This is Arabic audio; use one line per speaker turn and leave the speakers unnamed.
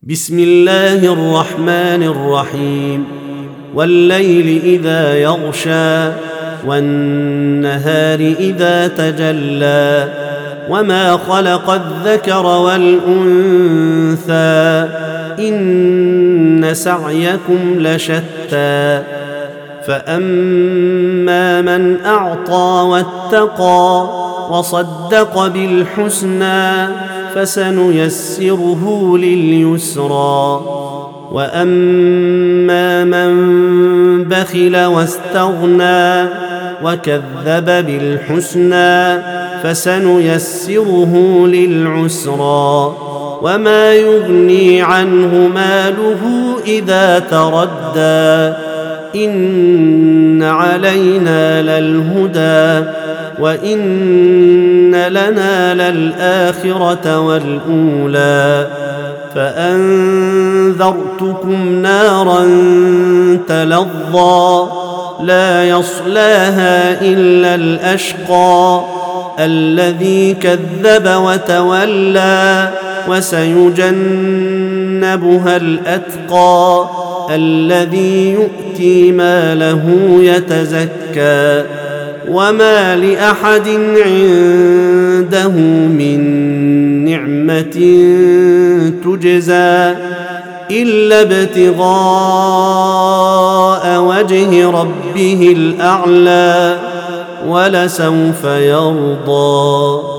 بسم الله الرحمن الرحيم والليل إذا يغشى والنهار إذا تجلى وما خلق الذكر والأنثى إن سعيكم لشتى فأما من أعطى واتقى وصدق بالحسنى فسنيسره لليسرى وأما من بخل واستغنى وكذب بالحسنى فسنيسره للعسرى وما يغني عنه ماله إذا تردى إن علينا للهدى وإن لنا للآخرة والأولى فأنذرتكم نارا تلظى لا يصلاها إلا الأشقى الذي كذب وتولى وسيجنبها الأتقى الذي يؤتي ماله يتزكى وما لأحد عنده من نعمة تجزى إلا ابتغاء وجه ربه الأعلى ولسوف يرضى.